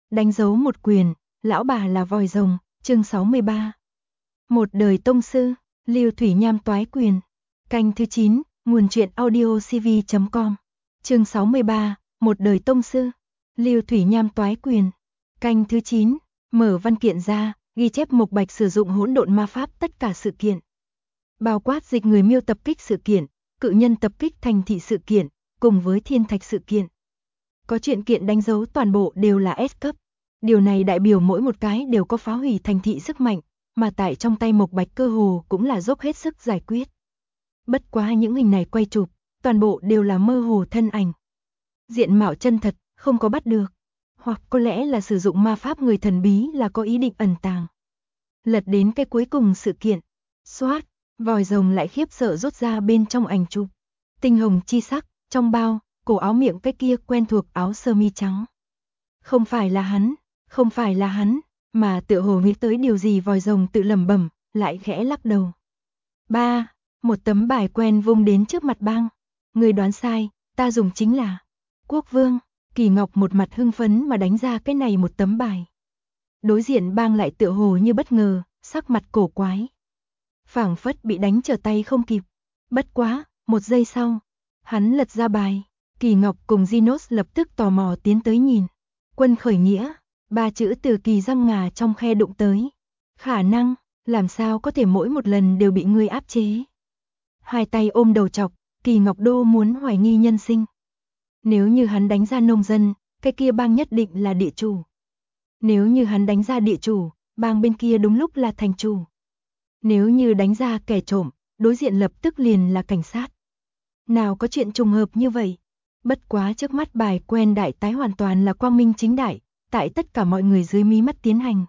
Đánh dấu một quyền, lão bà là vòi rồng, chương 63. Một đời tông sư, Lưu Thủy Nham toái quyền. Canh thứ 9, nguồn truyện audiocv.com. Chương 63, một đời tông sư, Lưu Thủy Nham toái quyền. Canh thứ 9, mở văn kiện ra, ghi chép Mộc Bạch sử dụng hỗn độn ma pháp tất cả sự kiện. Bao quát dịch người miêu tập kích sự kiện, cự nhân tập kích thành thị sự kiện, cùng với thiên thạch sự kiện. Có chuyện kiện đánh dấu toàn bộ đều là S cấp. Điều này đại biểu mỗi một cái đều có phá hủy thành thị sức mạnh, mà tại trong tay Mộc Bạch cơ hồ cũng là dốc hết sức giải quyết. Bất quá những hình này quay chụp, toàn bộ đều là mơ hồ thân ảnh. Diện mạo chân thật, không có bắt được. Hoặc có lẽ là sử dụng ma pháp người thần bí là có ý định ẩn tàng. Lật đến cái cuối cùng sự kiện. Xoát, vòi rồng lại khiếp sợ rút ra bên trong ảnh chụp. Tinh hồng chi sắc, trong bao, cổ áo miệng cái kia quen thuộc áo sơ mi trắng. Không phải là hắn, không phải là hắn, mà tựa hồ nghĩ tới điều gì vòi rồng tự lẩm bẩm, lại khẽ lắc đầu. Ba, một tấm bài quen vung đến trước mặt bang. Người đoán sai, ta dùng chính là Quốc Vương. Kỳ Ngọc một mặt hưng phấn mà đánh ra cái này một tấm bài. Đối diện bang lại tựa hồ như bất ngờ, sắc mặt cổ quái. Phảng phất bị đánh trở tay không kịp. Bất quá, một giây sau, hắn lật ra bài. Kỳ Ngọc cùng Genos lập tức tò mò tiến tới nhìn. Quân khởi nghĩa, ba chữ từ kỳ răng ngà trong khe đụng tới. Khả năng, làm sao có thể mỗi một lần đều bị ngươi áp chế. Hai tay ôm đầu chọc, Kỳ Ngọc Đô muốn hoài nghi nhân sinh. Nếu như hắn đánh ra nông dân, cái kia bang nhất định là địa chủ. Nếu như hắn đánh ra địa chủ, bang bên kia đúng lúc là thành chủ. Nếu như đánh ra kẻ trộm, đối diện lập tức liền là cảnh sát. Nào có chuyện trùng hợp như vậy. Bất quá trước mắt bài quen đại tái hoàn toàn là quang minh chính đại, tại tất cả mọi người dưới mí mắt tiến hành.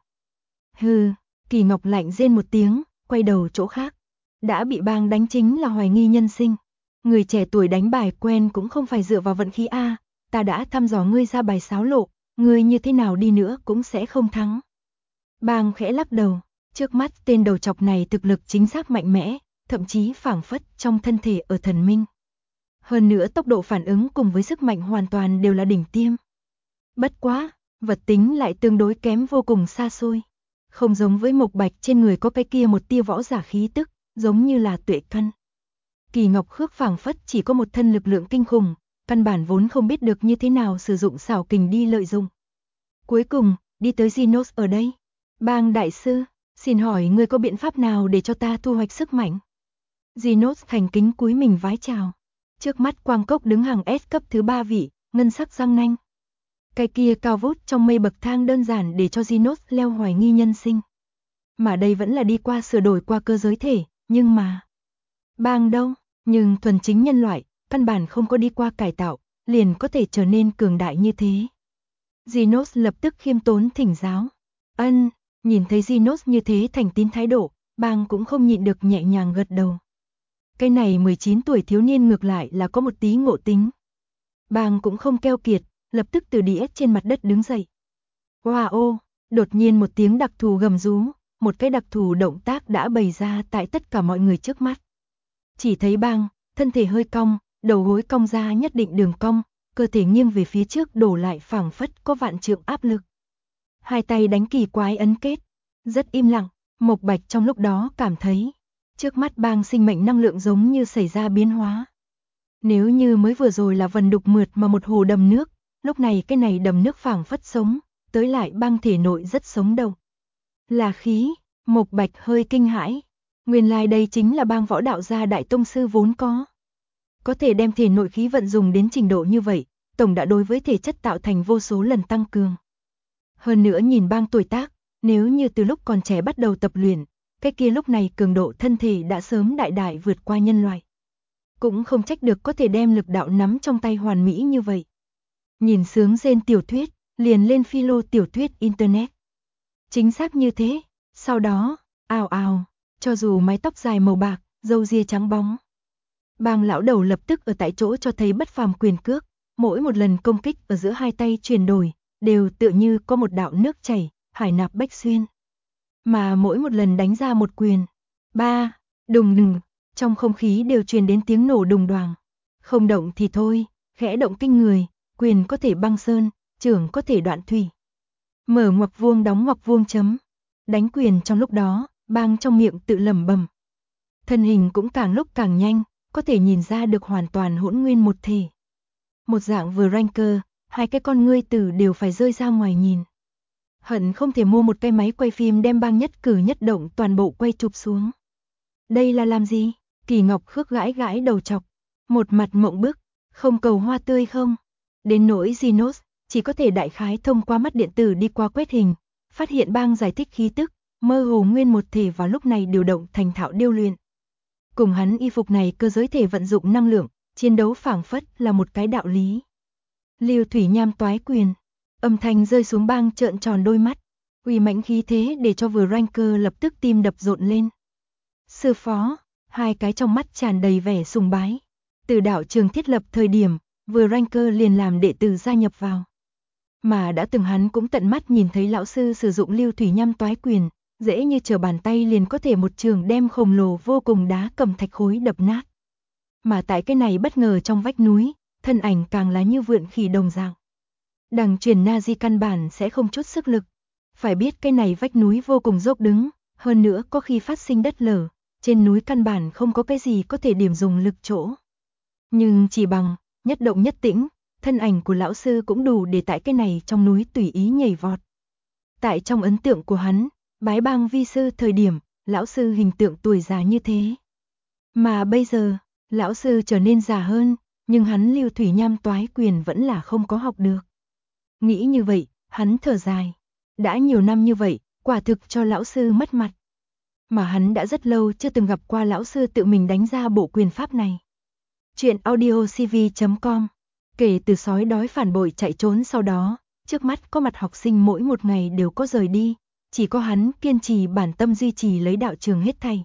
Hừ, Kỳ Ngọc lạnh rên một tiếng, quay đầu chỗ khác. Đã bị bang đánh chính là hoài nghi nhân sinh. Người trẻ tuổi đánh bài quen cũng không phải dựa vào vận khí A, ta đã thăm dò ngươi ra bài xáo lộ, ngươi như thế nào đi nữa cũng sẽ không thắng. Bang khẽ lắc đầu, trước mắt tên đầu chọc này thực lực chính xác mạnh mẽ, thậm chí phảng phất trong thân thể ở thần minh. Hơn nữa tốc độ phản ứng cùng với sức mạnh hoàn toàn đều là đỉnh tiêm. Bất quá, vật tính lại tương đối kém vô cùng xa xôi. Không giống với Mộc Bạch trên người có cái kia một tia võ giả khí tức, giống như là tuệ căn. Kỳ Ngọc Khước phảng phất chỉ có một thân lực lượng kinh khủng, căn bản vốn không biết được như thế nào sử dụng xảo kình đi lợi dụng. Cuối cùng, đi tới Genos ở đây. Bang đại sư, xin hỏi ngươi có biện pháp nào để cho ta thu hoạch sức mạnh? Genos thành kính cúi mình vái chào. Trước mắt quang cốc đứng hàng S cấp thứ 3 vị, ngân sắc răng nanh. Cái kia cao vút trong mây bậc thang đơn giản để cho Genos leo hoài nghi nhân sinh. Mà đây vẫn là đi qua sửa đổi qua cơ giới thể, nhưng mà... Bang đâu, nhưng thuần chính nhân loại, căn bản không có đi qua cải tạo, liền có thể trở nên cường đại như thế. Genos lập tức khiêm tốn thỉnh giáo. Ân, nhìn thấy Genos như thế thành tín thái độ, bang cũng không nhịn được nhẹ nhàng gật đầu. Cái này 19 tuổi thiếu niên ngược lại là có một tí ngộ tính. Bang cũng không keo kiệt, lập tức từ đĩa trên mặt đất đứng dậy. Wow, đột nhiên một tiếng đặc thù gầm rú, một cái đặc thù động tác đã bày ra tại tất cả mọi người trước mắt. Chỉ thấy bang, thân thể hơi cong, đầu gối cong ra nhất định đường cong, cơ thể nghiêng về phía trước đổ lại phảng phất có vạn trượng áp lực. Hai tay đánh kỳ quái ấn kết, rất im lặng, Mộc Bạch trong lúc đó cảm thấy, trước mắt bang sinh mệnh năng lượng giống như xảy ra biến hóa. Nếu như mới vừa rồi là vần đục mượt mà một hồ đầm nước, lúc này cái này đầm nước phảng phất sống, tới lại bang thể nội rất sống động. Là khí, Mộc Bạch hơi kinh hãi. Nguyên lai đây chính là bang võ đạo gia đại tông sư vốn có. Có thể đem thể nội khí vận dùng đến trình độ như vậy, tổng đã đối với thể chất tạo thành vô số lần tăng cường. Hơn nữa nhìn bang tuổi tác, nếu như từ lúc còn trẻ bắt đầu tập luyện, cái kia lúc này cường độ thân thể đã sớm đại đại vượt qua nhân loại. Cũng không trách được có thể đem lực đạo nắm trong tay hoàn mỹ như vậy. Nhìn sướng rên tiểu thuyết, liền lên philo tiểu thuyết internet. Chính xác như thế, sau đó, ào ào, cho dù mái tóc dài màu bạc, râu ria trắng bóng. Bang lão đầu lập tức ở tại chỗ cho thấy bất phàm quyền cước, mỗi một lần công kích ở giữa hai tay chuyển đổi, đều tựa như có một đạo nước chảy, hải nạp bách xuyên. Mà mỗi một lần đánh ra một quyền, ba, đùng đùng, trong không khí đều truyền đến tiếng nổ đùng đoàng. Không động thì thôi, khẽ động kinh người, quyền có thể băng sơn, chưởng có thể đoạn thủy. Mở ngoặc vuông đóng ngoặc vuông chấm. Đánh quyền trong lúc đó, Bang trong miệng tự lẩm bẩm. Thân hình cũng càng lúc càng nhanh, có thể nhìn ra được hoàn toàn hỗn nguyên một thể. Một dạng vừa ranker, hai cái con ngươi tử đều phải rơi ra ngoài nhìn. Hận không thể mua một cái máy quay phim đem Bang nhất cử nhất động toàn bộ quay chụp xuống. Đây là làm gì? Kỳ Ngọc Khước gãi gãi đầu chọc, một mặt mộng bức, không cầu hoa tươi không? Đến nỗi Genos, chỉ có thể đại khái thông qua mắt điện tử đi qua quét hình, phát hiện Bang giải thích khí tức, mơ hồ nguyên một thể vào lúc này điều động thành thạo điêu luyện. Cùng hắn y phục này cơ giới thể vận dụng năng lượng, chiến đấu phảng phất là một cái đạo lý. Lưu Thủy Nham toái quyền, âm thanh rơi xuống Bang trợn tròn đôi mắt, uy mãnh khí thế để cho vừa ranker lập tức tim đập rộn lên. Sư phó, hai cái trong mắt tràn đầy vẻ sùng bái. Từ đạo trường thiết lập thời điểm, vừa ranker liền làm đệ tử gia nhập vào. Mà đã từng hắn cũng tận mắt nhìn thấy lão sư sử dụng Lưu Thủy Nham toái quyền, dễ như trở bàn tay liền có thể một trường đem khổng lồ vô cùng đá cầm thạch khối đập nát. Mà tại cái này bất ngờ trong vách núi, thân ảnh càng là như vượn khỉ đồng dạng. Đằng truyền Nazi căn bản sẽ không chút sức lực. Phải biết cái này vách núi vô cùng dốc đứng, hơn nữa có khi phát sinh đất lở, trên núi căn bản không có cái gì có thể điểm dùng lực chỗ. Nhưng chỉ bằng nhất động nhất tĩnh, thân ảnh của lão sư cũng đủ để tại cái này trong núi tùy ý nhảy vọt. Tại trong ấn tượng của hắn, bái Bang vi sư thời điểm, lão sư hình tượng tuổi già như thế. Mà bây giờ, lão sư trở nên già hơn, nhưng hắn Lưu Thủy Nham toái quyền vẫn là không có học được. Nghĩ như vậy, hắn thở dài. Đã nhiều năm như vậy, quả thực cho lão sư mất mặt. Mà hắn đã rất lâu chưa từng gặp qua lão sư tự mình đánh ra bộ quyền pháp này. Chuyện audiocv.com. Kể từ sói đói phản bội chạy trốn sau đó, trước mắt có mặt học sinh mỗi một ngày đều có rời đi, chỉ có hắn kiên trì bản tâm duy trì lấy đạo trường hết thảy.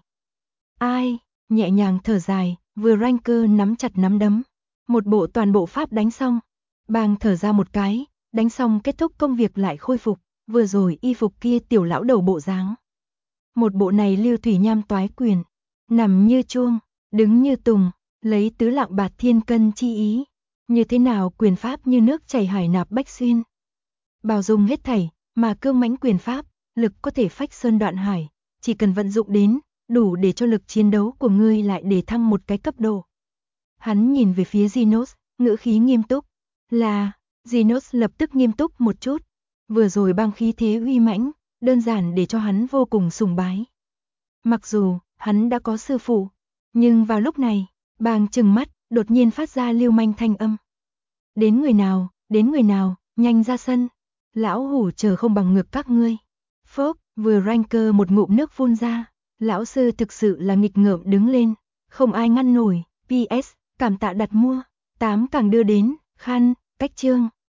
Ai, nhẹ nhàng thở dài, vừa ranker nắm chặt nắm đấm, một bộ toàn bộ pháp đánh xong, Bang thở ra một cái, đánh xong kết thúc công việc lại khôi phục, vừa rồi y phục kia tiểu lão đầu bộ dáng. Một bộ này Lưu Thủy Nham toái quyền, nằm như chuông, đứng như tùng, lấy tứ lạng bạt thiên cân chi ý, như thế nào quyền pháp như nước chảy hải nạp bách xuyên. Bao dung hết thảy, mà cương mãnh quyền pháp, lực có thể phách sơn đoạn hải, chỉ cần vận dụng đến, đủ để cho lực chiến đấu của ngươi lại để thăng một cái cấp độ. Hắn nhìn về phía Genos, ngữ khí nghiêm túc, là, Genos lập tức nghiêm túc một chút, vừa rồi Bang khí thế uy mãnh, đơn giản để cho hắn vô cùng sùng bái. Mặc dù, hắn đã có sư phụ, nhưng vào lúc này, Bang trừng mắt, đột nhiên phát ra lưu manh thanh âm. Đến người nào, nhanh ra sân, lão hủ chờ không bằng ngược các ngươi. Phốc, vừa ranker một ngụm nước phun ra, lão sư thực sự là nghịch ngợm đứng lên, không ai ngăn nổi, PS, cảm tạ đặt mua, 8 càng đưa đến, khăn, cách chương.